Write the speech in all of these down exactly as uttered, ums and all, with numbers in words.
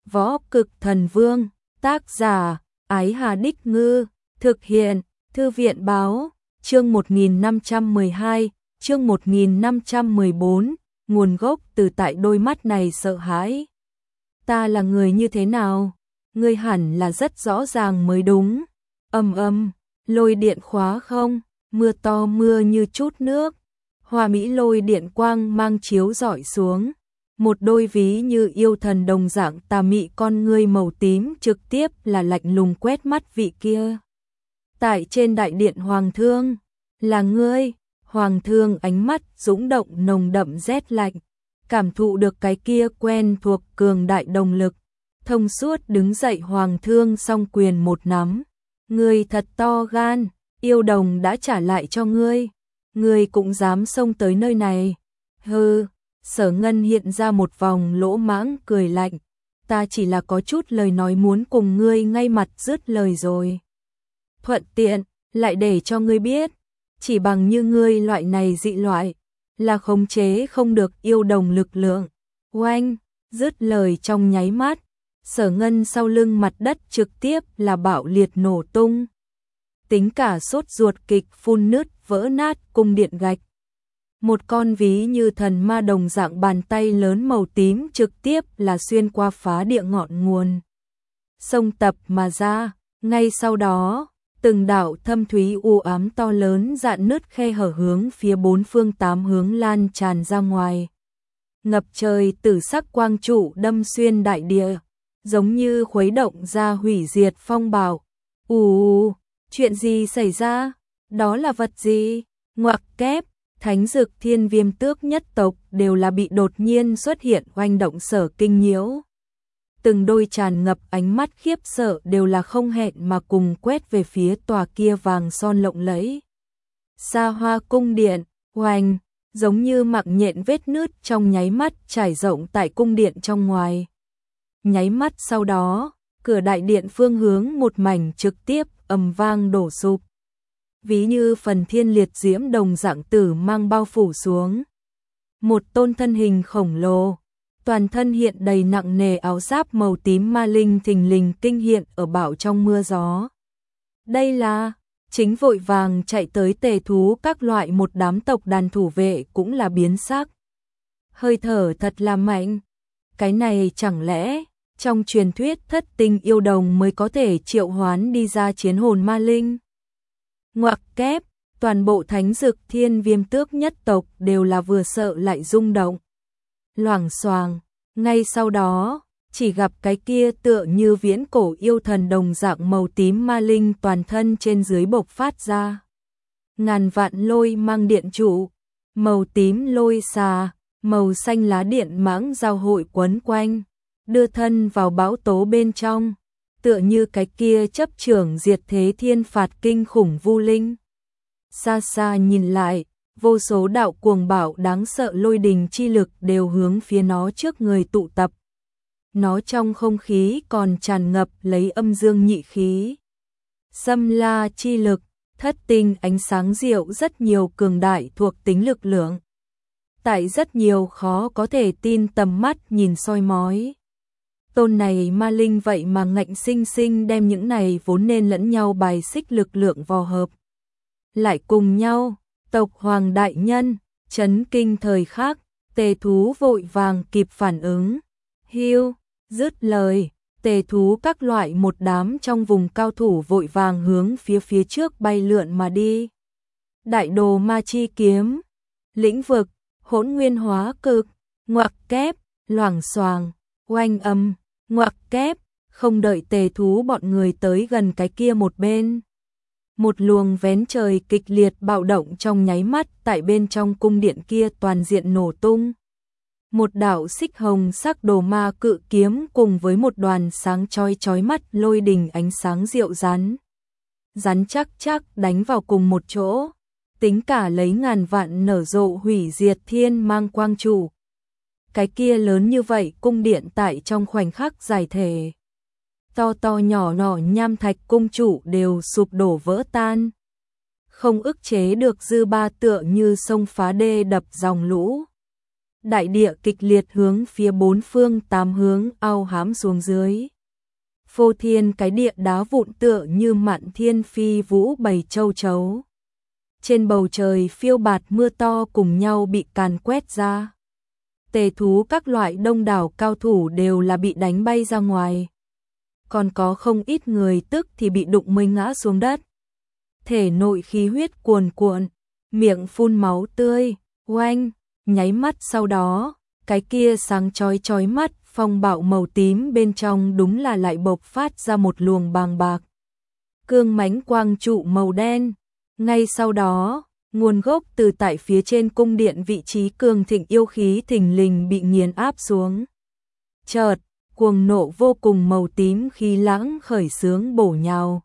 Võ Cực Thần Vương, tác giả, Ái Hà Đích Ngư, thực hiện, Thư viện Báo, chương một nghìn năm trăm mười hai, chương một nghìn năm trăm mười bốn, nguồn gốc từ tại đôi mắt này sợ hãi. Ta là người như thế nào? Ngươi hẳn là rất rõ ràng mới đúng. Ầm ầm, lôi điện khóa không, mưa to mưa như chút nước. Hoa mỹ lôi điện quang mang chiếu rọi xuống. Một đôi ví như yêu thần đồng dạng tà mị con ngươi màu tím trực tiếp là lạnh lùng quét mắt vị kia. Tại trên đại điện Hoàng Thương, là ngươi. Hoàng Thương ánh mắt dũng động nồng đậm rét lạnh, cảm thụ được cái kia quen thuộc cường đại động lực. Thông suốt đứng dậy Hoàng Thương song quyền một nắm. Ngươi thật to gan, yêu đồng đã trả lại cho ngươi. Ngươi cũng dám xông tới nơi này. Hừ, Sở Ngân hiện ra một vòng lỗ mãng cười lạnh. Ta chỉ là có chút lời nói muốn cùng ngươi ngay mặt dứt lời rồi. Thuận tiện, lại để cho ngươi biết. Chỉ bằng như ngươi loại này dị loại, là khống chế không được yêu đồng lực lượng. Oanh, dứt lời trong nháy mắt. Sở Ngân sau lưng mặt đất trực tiếp là bạo liệt nổ tung. Tính cả sốt ruột kịch phun nứt vỡ nát cung điện gạch. Một con ví như thần ma đồng dạng bàn tay lớn màu tím trực tiếp là xuyên qua phá địa ngọn nguồn. Xông tập mà ra, ngay sau đó, từng đạo thâm thúy u ám to lớn dạn nứt khe hở hướng phía bốn phương tám hướng lan tràn ra ngoài. Ngập trời tử sắc quang trụ đâm xuyên đại địa, giống như khuấy động ra hủy diệt phong bạo. Ù, chuyện gì xảy ra? Đó là vật gì? Ngoặc kép, Thánh Dực Thiên Viêm Tước nhất tộc đều là bị đột nhiên xuất hiện oanh động sở kinh nhiễu. Từng đôi tràn ngập ánh mắt khiếp sợ đều là không hẹn mà cùng quét về phía tòa kia vàng son lộng lẫy. Xa hoa cung điện, oanh, giống như mạng nhện vết nứt trong nháy mắt trải rộng tại cung điện trong ngoài. Nháy mắt sau đó, cửa đại điện phương hướng một mảnh trực tiếp ầm vang đổ sụp. Ví như phần thiên liệt diễm đồng dạng tử mang bao phủ xuống. Một tôn thân hình khổng lồ, toàn thân hiện đầy nặng nề áo giáp màu tím ma linh thình lình kinh hiện ở bão trong mưa gió. Đây là, chính vội vàng chạy tới tề thú các loại một đám tộc đàn thủ vệ cũng là biến sắc. Hơi thở thật là mạnh. Cái này chẳng lẽ, trong truyền thuyết thất tinh yêu đồng mới có thể triệu hoán đi ra chiến hồn ma linh? Ngoặc kép, toàn bộ Thánh Dực Thiên Viêm Tước nhất tộc đều là vừa sợ lại rung động. Loảng xoàng, ngay sau đó, chỉ gặp cái kia tựa như viễn cổ yêu thần đồng dạng màu tím ma linh toàn thân trên dưới bộc phát ra. Ngàn vạn lôi mang điện trụ, màu tím lôi xà, màu xanh lá điện mãng giao hội quấn quanh, đưa thân vào bão tố bên trong. Tựa như cái kia chấp trưởng diệt thế thiên phạt kinh khủng vu linh. Xa xa nhìn lại, vô số đạo cuồng bạo đáng sợ lôi đình chi lực đều hướng phía nó trước người tụ tập. Nó trong không khí còn tràn ngập lấy âm dương nhị khí. Xâm la chi lực, thất tinh ánh sáng diệu rất nhiều cường đại thuộc tính lực lượng. Tại rất nhiều khó có thể tin tầm mắt nhìn soi mói. Tôn này ma linh vậy mà ngạnh sinh sinh đem những này vốn nên lẫn nhau bài xích lực lượng vò hợp. Lại cùng nhau, tộc hoàng đại nhân, chấn kinh thời khắc, tề thú vội vàng kịp phản ứng. Hiu, dứt lời, tề thú các loại một đám trong vùng cao thủ vội vàng hướng phía phía trước bay lượn mà đi. Đại đồ ma chi kiếm, lĩnh vực, hỗn nguyên hóa cực, ngoặc kép, loảng xoàng, oanh âm. Ngoặc kép, không đợi tề thú bọn người tới gần cái kia một bên. Một luồng vén trời kịch liệt bạo động trong nháy mắt tại bên trong cung điện kia toàn diện nổ tung. Một đạo xích hồng sắc đồ ma cự kiếm cùng với một đoàn sáng chói chói mắt lôi đình ánh sáng diệu rắn. Rắn chắc chắc đánh vào cùng một chỗ, tính cả lấy ngàn vạn nở rộ hủy diệt thiên mang quang trụ. Cái kia lớn như vậy cung điện tại trong khoảnh khắc giải thể. To to nhỏ nhỏ nham thạch cung trụ đều sụp đổ vỡ tan. Không ức chế được dư ba tựa như sông phá đê đập dòng lũ. đại địa kịch liệt hướng phía bốn phương tám hướng ao hám xuống dưới. Phô thiên cái địa đá vụn tựa như mạn thiên phi vũ bầy châu chấu. Trên bầu trời phiêu bạt mưa to cùng nhau bị càn quét ra. Tề thú các loại đông đảo cao thủ đều là bị đánh bay ra ngoài. Còn có không ít người tức thì bị đụng mới ngã xuống đất. Thể nội khí huyết cuồn cuộn, miệng phun máu tươi, oanh, nháy mắt sau đó, cái kia sáng chói chói mắt, phong bạo màu tím bên trong đúng là lại bộc phát ra một luồng bàng bạc. Cương mãnh quang trụ màu đen, ngay sau đó, nguồn gốc từ tại phía trên cung điện vị trí cường thịnh yêu khí thình lình bị nghiền áp xuống. Chợt, cuồng nộ vô cùng màu tím khí lãng khởi xướng bổ nhào.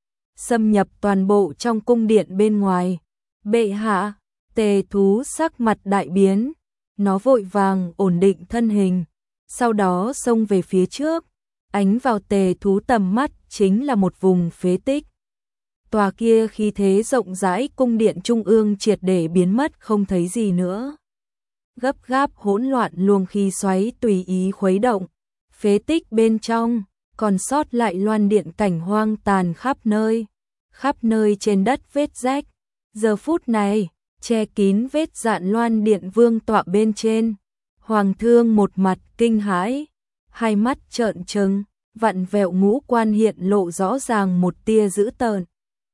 Xâm nhập toàn bộ trong cung điện bên ngoài. Bệ hạ, Tề thú sắc mặt đại biến, nó vội vàng ổn định thân hình, sau đó xông về phía trước, ánh vào Tề thú tầm mắt chính là một vùng phế tích. Tòa kia khí thế rộng rãi cung điện trung ương triệt để biến mất không thấy gì nữa. Gấp gáp hỗn loạn luồng khí xoáy tùy ý khuấy động, phế tích bên trong còn sót lại loan điện cảnh hoang tàn khắp nơi, khắp nơi trên đất vết rách. Giờ phút này, che kín vết dạn loan điện vương tọa bên trên, Hoàng thương một mặt kinh hãi, hai mắt trợn trừng, vặn vẹo ngũ quan hiện lộ rõ ràng một tia dữ tợn.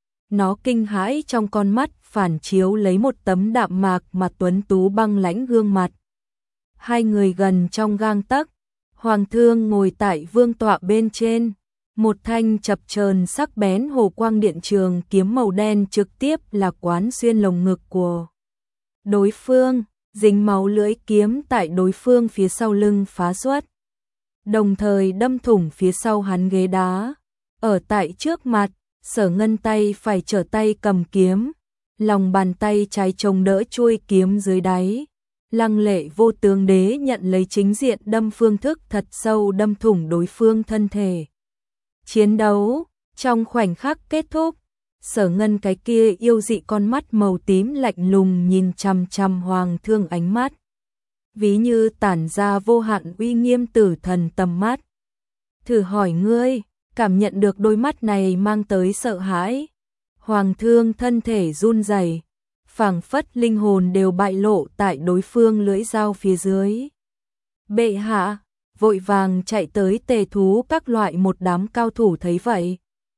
Nó kinh hãi trong con mắt phản chiếu lấy một tấm đạm mạc mà tuấn tú băng lãnh gương mặt. Hai người gần trong gang tấc, Hoàng thương ngồi tại vương tọa bên trên, một thanh chập chờn sắc bén hồ quang điện trường kiếm màu đen trực tiếp là quán xuyên lồng ngực của đối phương, dính máu lưỡi kiếm tại đối phương phía sau lưng phá xuất, đồng thời đâm thủng phía sau hắn ghế đá. Ở tại trước mặt, Sở Ngân tay phải trở tay cầm kiếm, lòng bàn tay trái chống đỡ chuôi kiếm dưới đáy. Lăng lệ vô tướng đế nhận lấy chính diện đâm phương thức thật sâu đâm thủng đối phương thân thể. Chiến đấu trong khoảnh khắc kết thúc, Sở Ngân cái kia yêu dị con mắt màu tím lạnh lùng nhìn chằm chằm Hoàng thương ánh mắt, ví như tản ra vô hạn uy nghiêm tử thần tầm mắt. Thử hỏi ngươi, cảm nhận được đôi mắt này mang tới sợ hãi. Hoàng thương thân thể run rẩy, phảng phất linh hồn đều bại lộ tại đối phương lưỡi dao phía dưới. Bệ hạ, vội vàng chạy tới Tề thú các loại một đám cao thủ thấy vậy,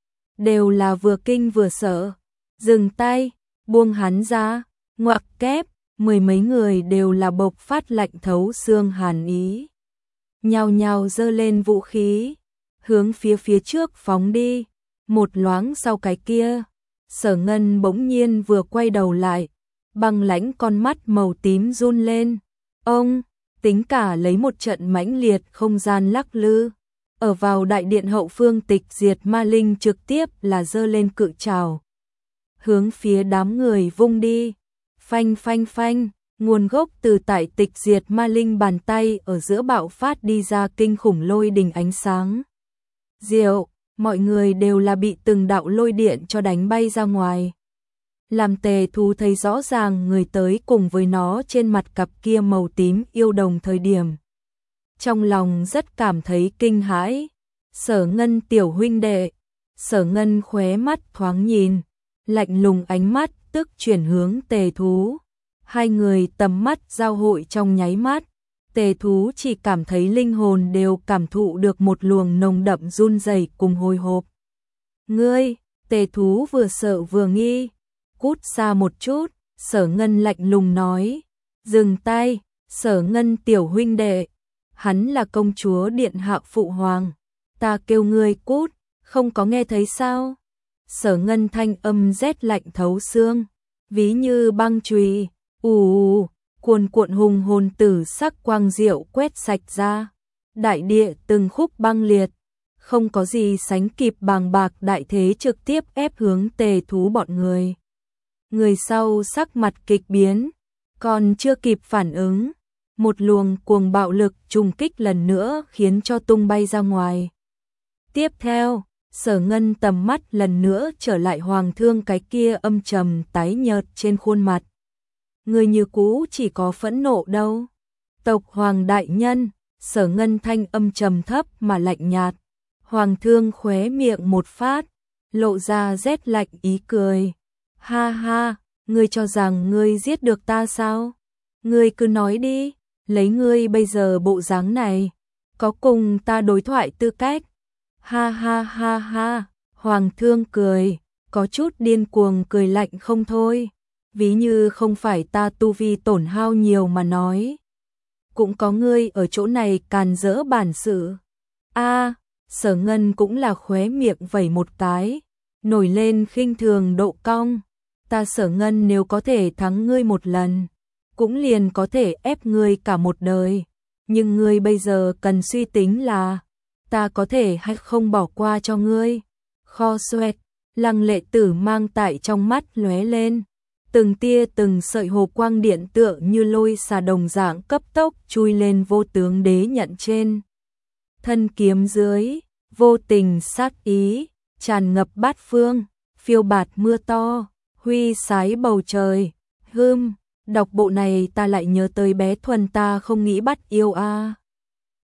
đều là vừa kinh vừa sợ, dừng tay, buông hắn ra, ngoặc kép, mười mấy người đều là bộc phát lạnh thấu xương hàn ý. Nhao nhao giơ lên vũ khí, hướng phía phía trước phóng đi. Một loáng sau cái kia, Sở Ngân bỗng nhiên vừa quay đầu lại, băng lãnh con mắt màu tím run lên. Ông, tính cả lấy một trận mãnh liệt không gian lắc lư, ở vào đại điện hậu phương Tịch Diệt Ma Linh trực tiếp là giơ lên cự trảo, hướng phía đám người vung đi. Phanh phanh phanh, nguồn gốc từ tại Tịch Diệt Ma Linh bàn tay ở giữa bạo phát đi ra kinh khủng lôi đình ánh sáng. Diệu, mọi người đều là bị từng đạo lôi điện cho đánh bay ra ngoài. Làm Tề thú thấy rõ ràng người tới cùng với nó trên mặt cặp kia màu tím yêu đồng thời điểm, trong lòng rất cảm thấy kinh hãi. Sở Ngân tiểu huynh đệ. Sở Ngân khóe mắt thoáng nhìn, lạnh lùng ánh mắt tức chuyển hướng Tề thú. Hai người tầm mắt giao hội trong nháy mắt, Tề thú chỉ cảm thấy linh hồn đều cảm thụ được một luồng nồng đậm run rẩy cùng hồi hộp. Ngươi, Tề thú vừa sợ vừa nghi, cút xa một chút. Sở Ngân lạnh lùng nói, dừng tay. Sở Ngân tiểu huynh đệ, hắn là công chúa điện hạ phụ hoàng, ta kêu ngươi cút, không có nghe thấy sao? Sở Ngân thanh âm rét lạnh thấu xương, ví như băng chùy, ù, cuồn cuộn hùng hồn tử sắc quang diệu quét sạch ra, đại địa từng khúc băng liệt, không có gì sánh kịp bàng bạc đại thế trực tiếp ép hướng Tề thú bọn người. Người sau sắc mặt kịch biến, còn chưa kịp phản ứng, một luồng cuồng bạo lực trùng kích lần nữa khiến cho tung bay ra ngoài. Tiếp theo, Sở Ngân tầm mắt lần nữa trở lại Hoàng thương cái kia âm trầm tái nhợt trên khuôn mặt. Người như cũ chỉ có phẫn nộ đâu. Tộc Hoàng đại nhân, Sở Ngân thanh âm trầm thấp mà lạnh nhạt. Hoàng thương khóe miệng một phát, lộ ra rét lạnh ý cười. Ha ha, ngươi cho rằng ngươi giết được ta sao? Ngươi cứ nói đi, lấy ngươi bây giờ bộ dáng này, có cùng ta đối thoại tư cách. Ha ha ha ha, Hoàng thương cười, có chút điên cuồng cười lạnh không thôi. Ví như không phải ta tu vi tổn hao nhiều mà nói. Cũng có ngươi ở chỗ này càn rỡ bản sự. A, Sở Ngân cũng là khóe miệng vẩy một cái, nổi lên khinh thường độ cong. Ta Sở Ngân nếu có thể thắng ngươi một lần, cũng liền có thể ép ngươi cả một đời. Nhưng ngươi bây giờ cần suy tính là, ta có thể hay không bỏ qua cho ngươi. Kho xoẹt, Lăng Lệ Tử mang tại trong mắt lóe lên. Từng tia từng sợi hồ quang điện tựa như lôi xà đồng dạng cấp tốc chui lên vô tướng đế nhận trên. Thân kiếm dưới, vô tình sát ý, tràn ngập bát phương, phiêu bạt mưa to, huy sái bầu trời. Hưm, đọc bộ này ta lại nhớ tới bé Thuần ta không nghĩ bắt yêu a.